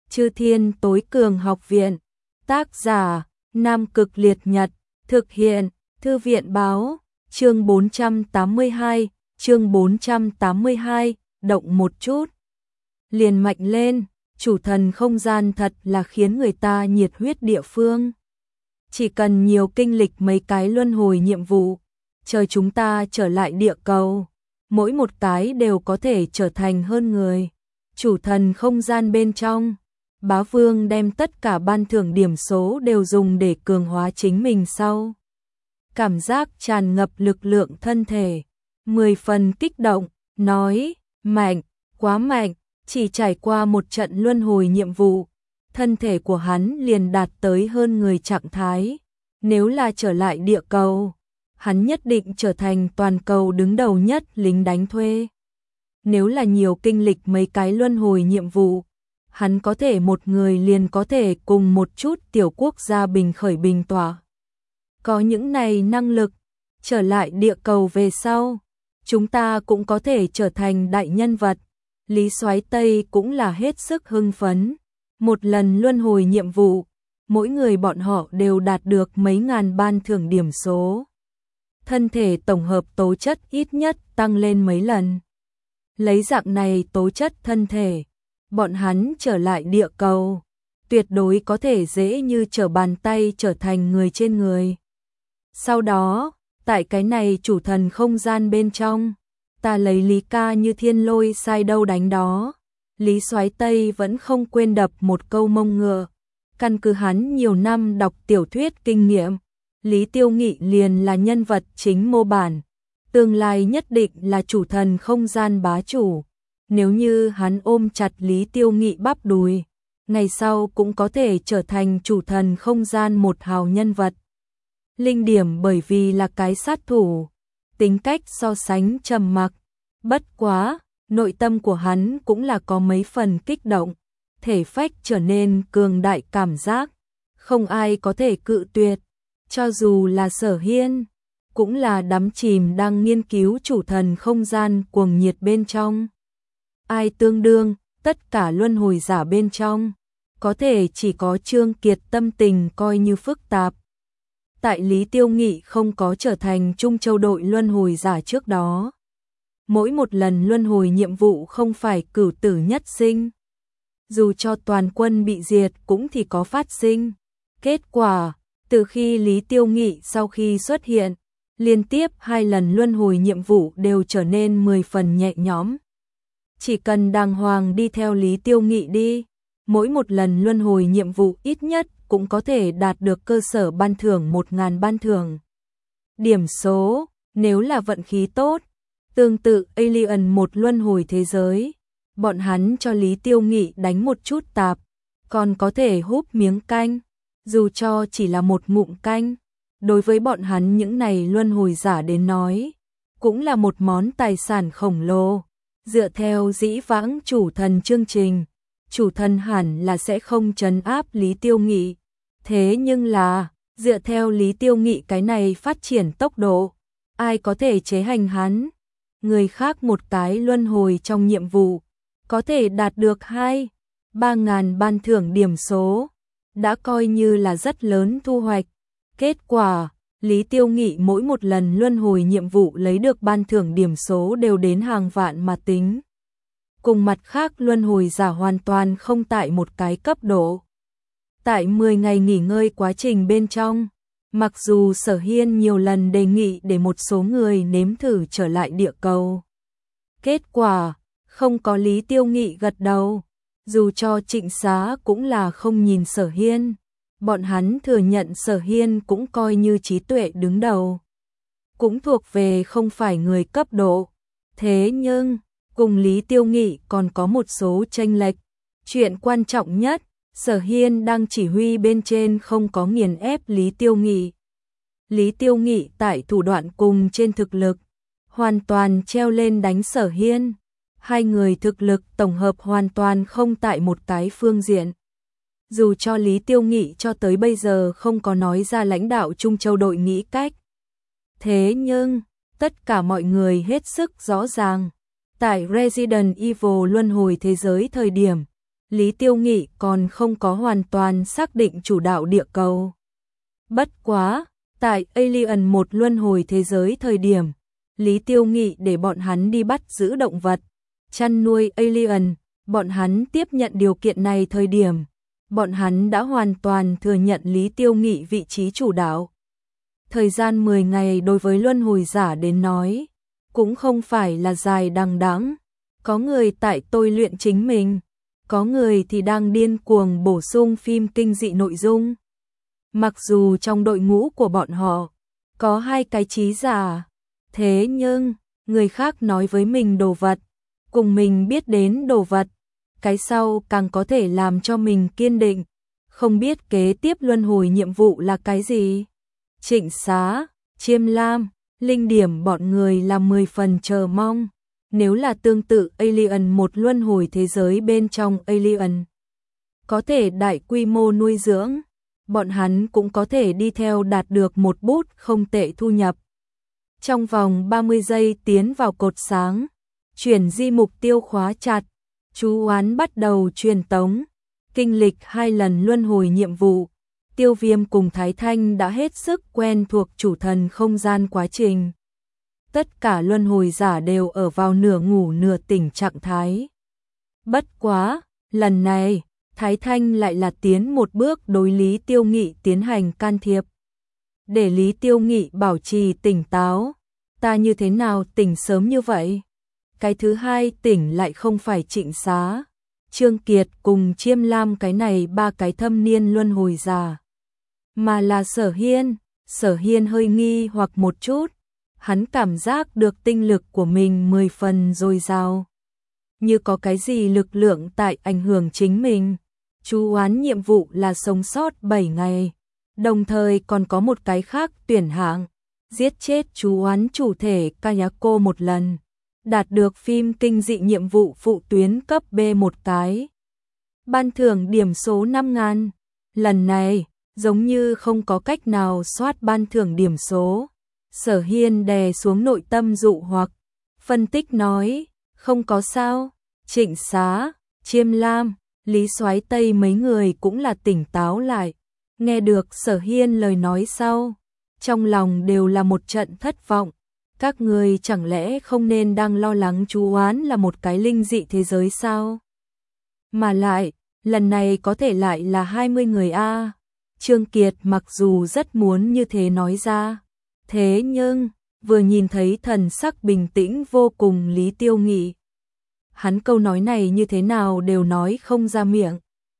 Chư Thiên Tối Cường Học Viện. Tác giả: Nam Cực Liệt Nhật. Thực hiện: Thư viện báo. Chương 482, động một chút liền mạnh lên. Chủ thần không gian thật là khiến người ta nhiệt huyết địa phương. Chỉ cần nhiều kinh lịch mấy cái luân hồi nhiệm vụ, chờ chúng ta trở lại địa cầu, mỗi một cái đều có thể trở thành hơn người. Chủ thần không gian bên trong, Bá Vương đem tất cả ban thưởng điểm số đều dùng để cường hóa chính mình sau. Cảm giác tràn ngập lực lượng thân thể, 10 phần kích động, nói, mạnh, quá mạnh, chỉ trải qua một trận luân hồi nhiệm vụ, thân thể của hắn liền đạt tới hơn người trạng thái. Nếu là trở lại địa cầu, hắn nhất định trở thành toàn cầu đứng đầu nhất lính đánh thuê. Nếu là nhiều kinh lịch mấy cái luân hồi nhiệm vụ, hắn có thể một người liền có thể cùng một chút tiểu quốc gia bình khởi bình tỏa. Có những này năng lực, trở lại địa cầu về sau, chúng ta cũng có thể trở thành đại nhân vật. Lý Soái Tây cũng là hết sức hưng phấn. Một lần luân hồi nhiệm vụ, mỗi người bọn họ đều đạt được mấy ngàn ban thưởng điểm số. Thân thể tổng hợp tố chất ít nhất tăng lên mấy lần. Lấy dạng này tố chất thân thể, bọn hắn trở lại địa cầu, tuyệt đối có thể dễ như trở bàn tay trở thành người trên người. Sau đó, tại cái này chủ thần không gian bên trong, ta lấy Lý ca như thiên lôi sai đâu đánh đó. Lý Soái Tây vẫn không quên đập một câu mông ngựa. Căn cứ hắn nhiều năm đọc tiểu thuyết kinh nghiệm, Lý Tiêu Nghị liền là nhân vật chính mô bản, tương lai nhất định là chủ thần không gian bá chủ. Nếu như hắn ôm chặt Lý Tiêu Nghị bắp đùi, ngày sau cũng có thể trở thành chủ thần không gian một hào nhân vật. Linh Điểm bởi vì là cái sát thủ, tính cách so sánh trầm mặc, bất quá, nội tâm của hắn cũng là có mấy phần kích động, thể phách trở nên cường đại cảm giác, không ai có thể cự tuyệt, cho dù là Sở Hiên, cũng là đắm chìm đang nghiên cứu chủ thần không gian cuồng nhiệt bên trong. Ai tương đương, tất cả luân hồi giả bên trong, có thể chỉ có Trương Kiệt tâm tình coi như phức tạp. Tại Lý Tiêu Nghị không có trở thành Trung Châu đội luân hồi giả trước đó, mỗi một lần luân hồi nhiệm vụ không phải cửu tử nhất sinh. Dù cho toàn quân bị diệt cũng thì có phát sinh. Kết quả, từ khi Lý Tiêu Nghị sau khi xuất hiện, liên tiếp 2 lần luân hồi nhiệm vụ đều trở nên 10 phần nhẹ nhõm. Chỉ cần đàng hoàng đi theo Lý Tiêu Nghị đi, mỗi một lần luân hồi nhiệm vụ ít nhất cũng có thể đạt được cơ sở ban thưởng 1000 ban thưởng. Điểm số, nếu là vận khí tốt, tương tự Alien một luân hồi thế giới, bọn hắn cho Lý Tiêu Nghị đánh một chút tạp, còn có thể húp miếng canh, dù cho chỉ là một ngụm canh, đối với bọn hắn những này luân hồi giả đến nói, cũng là một món tài sản khổng lồ. Dựa theo dĩ vãng chủ thần chương trình, chủ thần hẳn là sẽ không trấn áp Lý Tiêu Nghị, thế nhưng là, dựa theo Lý Tiêu Nghị cái này phát triển tốc độ, ai có thể chế hành hắn? Người khác một cái luân hồi trong nhiệm vụ, có thể đạt được 2-3 ngàn ban thưởng điểm số, đã coi như là rất lớn thu hoạch. Kết quả, Lý Tiêu Nghị mỗi một lần luân hồi nhiệm vụ lấy được ban thưởng điểm số đều đến hàng vạn mà tính. Cùng mặt khác luân hồi giả hoàn toàn không tại một cái cấp độ. Tại 10 ngày nghỉ ngơi quá trình bên trong, mặc dù Sở Hiên nhiều lần đề nghị để một số người nếm thử trở lại địa cầu. Kết quả, không có Lý Tiêu Nghị gật đầu, dù cho Trịnh Xá cũng là không nhìn Sở Hiên. Bọn hắn thừa nhận Sở Hiên cũng coi như trí tuệ đứng đầu, cũng thuộc về không phải người cấp độ. Thế nhưng, cùng Lý Tiêu Nghị còn có một số chênh lệch. Chuyện quan trọng nhất, Sở Hiên đang chỉ huy bên trên không có nghiền ép Lý Tiêu Nghị. Lý Tiêu Nghị tại thủ đoạn cùng trên thực lực, hoàn toàn treo lên đánh Sở Hiên. Hai người thực lực tổng hợp hoàn toàn không tại một cái phương diện. Dù cho Lý Tiêu Nghị cho tới bây giờ không có nói ra lãnh đạo Trung Châu đội nghĩ cách. Thế nhưng, tất cả mọi người hết sức rõ ràng. Tại Resident Evil luân hồi thế giới thời điểm, Lý Tiêu Nghị còn không có hoàn toàn xác định chủ đạo địa cầu. Bất quá, tại Alien một luân hồi thế giới thời điểm, Lý Tiêu Nghị để bọn hắn đi bắt giữ động vật, chăn nuôi alien, bọn hắn tiếp nhận điều kiện này thời điểm, bọn hắn đã hoàn toàn thừa nhận Lý Tiêu Nghị vị trí chủ đạo. Thời gian 10 ngày đối với luân hồi giả đến nói, cũng không phải là dài đằng đẵng. Có người tại tôi luyện chính mình, có người thì đang điên cuồng bổ sung phim kinh dị nội dung. Mặc dù trong đội ngũ của bọn họ có 2 cái trí giả, thế nhưng người khác nói với mình đồ vật, cùng mình biết đến đồ vật, cái sau càng có thể làm cho mình kiên định, không biết kế tiếp luân hồi nhiệm vụ là cái gì. Trịnh Xá, Chiêm Lam, Linh Điểm bọn người là 10 phần chờ mong. Nếu là tương tự Alien một luân hồi thế giới bên trong Alien, có thể đại quy mô nuôi dưỡng, bọn hắn cũng có thể đi theo đạt được một bút không tệ thu nhập. Trong vòng 30 giây tiến vào cột sáng, chuyển di mục tiêu khóa chặt, chú oán bắt đầu truyền tống, kinh lịch 2 lần luân hồi nhiệm vụ. Tiêu Viêm cùng Thái Thanh đã hết sức quen thuộc chủ thần không gian quá trình. Tất cả luân hồi giả đều ở vào nửa ngủ nửa tỉnh trạng thái. Bất quá, lần này, Thái Thanh lại là tiến một bước đối Lý Tiêu Nghị tiến hành can thiệp. Để Lý Tiêu Nghị bảo trì tỉnh táo, ta như thế nào tỉnh sớm như vậy? Cái thứ hai tỉnh lại không phải Trịnh Xá, Trương Kiệt cùng Chiêm Lam cái này 3 cái thâm niên luân hồi giả, mà là Sở Hiên. Sở Hiên hơi nghi hoặc một chút, hắn cảm giác được tinh lực của mình 10 phần dồi dào, như có cái gì lực lượng tại ảnh hưởng chính mình. Chú oán nhiệm vụ là sống sót 7 ngày, đồng thời còn có một cái khác tuyển hạng, giết chết chú oán chủ thể Kayako một lần, đạt được phim kinh dị nhiệm vụ phụ tuyến cấp B một cái. Ban thưởng điểm số 5.000, lần này giống như không có cách nào soát ban thưởng điểm số. Sở Hiên đè xuống nội tâm dụ hoặc, phân tích nói, không có sao. Trịnh Xá, Chiêm Lam, Lý Soái Tây mấy người cũng là tỉnh táo lại, nghe được Sở Hiên lời nói sau, trong lòng đều là một trận thất vọng. Các người chẳng lẽ không nên đang lo lắng chú oán là một cái linh dị thế giới sao? Mà lại, lần này có thể lại là 20 người a. Trương Kiệt mặc dù rất muốn như thế nói ra, thế nhưng vừa nhìn thấy thần sắc bình tĩnh vô cùng Lý Tiêu Nghị, hắn câu nói này như thế nào đều nói không ra miệng.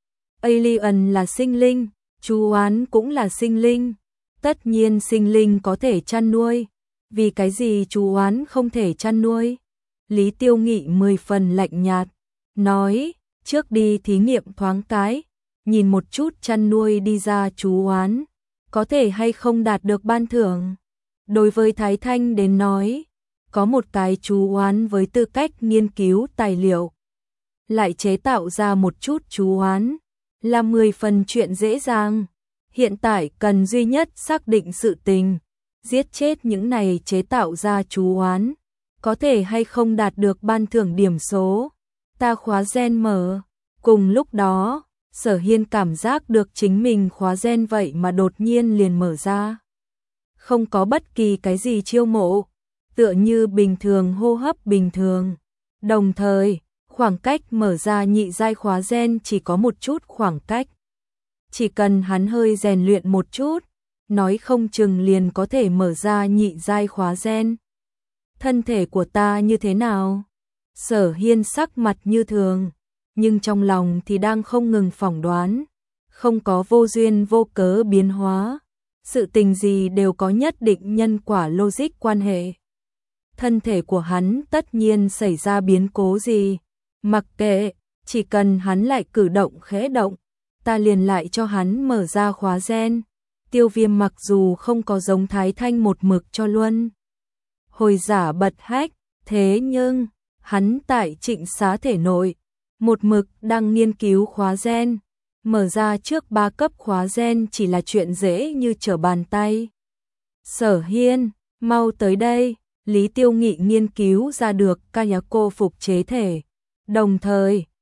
Alien là sinh linh, chú oán cũng là sinh linh, tất nhiên sinh linh có thể chăn nuôi, vì cái gì chú oán không thể chăn nuôi? Lý Tiêu Nghị 10 phần lạnh nhạt, nói, trước đi thí nghiệm thoáng cái, nhìn một chút chăn nuôi đi ra chú oán, có thể hay không đạt được ban thưởng. Đối với Thái Thanh đến nói, có một cái chú oán với tư cách nghiên cứu tài liệu, lại chế tạo ra một chút chú oán, là 10 phần chuyện dễ dàng. Hiện tại cần duy nhất xác định sự tình, giết chết những này chế tạo ra chú oán, có thể hay không đạt được ban thưởng điểm số. Ta khóa gen mở. Cùng lúc đó, Sở Hiên cảm giác được chính mình khóa gen vậy mà đột nhiên liền mở ra. Không có bất kỳ cái gì chiêu mộ, tựa như bình thường hô hấp bình thường. Đồng thời, khoảng cách mở ra nhị giai khóa gen chỉ có một chút khoảng cách. Chỉ cần hắn hơi rèn luyện một chút, nói không chừng liền có thể mở ra nhị giai khóa gen. Thân thể của ta như thế nào? Sở Hiên sắc mặt như thường, nhưng trong lòng thì đang không ngừng phỏng đoán, không có vô duyên vô cớ biến hóa, sự tình gì đều có nhất định nhân quả logic quan hệ. Thân thể của hắn tất nhiên xảy ra biến cố gì, mặc kệ, chỉ cần hắn lại cử động khẽ động, ta liền lại cho hắn mở ra khóa gen. Tiêu Viêm mặc dù không có giống Thái Thanh một mực cho luân hồi giả bật hách, thế nhưng hắn tại Trịnh Xá thể nội một mực đang nghiên cứu khóa gen, mở ra trước 3 cấp khóa gen chỉ là chuyện dễ như trở bàn tay. Sở Hiên, mau tới đây. Lý Tiêu Nghị nghiên cứu ra được Kayako phục chế thể, đồng thời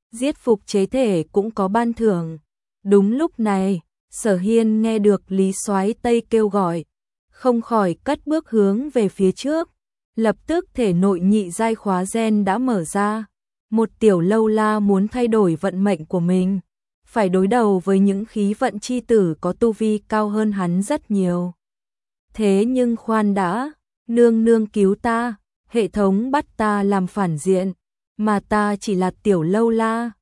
giết phục chế thể cũng có ban thưởng. Đúng lúc này, Sở Hiên nghe được Lý Soái Tây kêu gọi, không khỏi cất bước hướng về phía trước, lập tức thể nội nhị giai khóa gen đã mở ra. Một tiểu lâu la muốn thay đổi vận mệnh của mình, phải đối đầu với những khí vận chi tử có tu vi cao hơn hắn rất nhiều. Thế nhưng khoan đã, nương nương cứu ta, hệ thống bắt ta làm phản diện, mà ta chỉ là tiểu lâu la,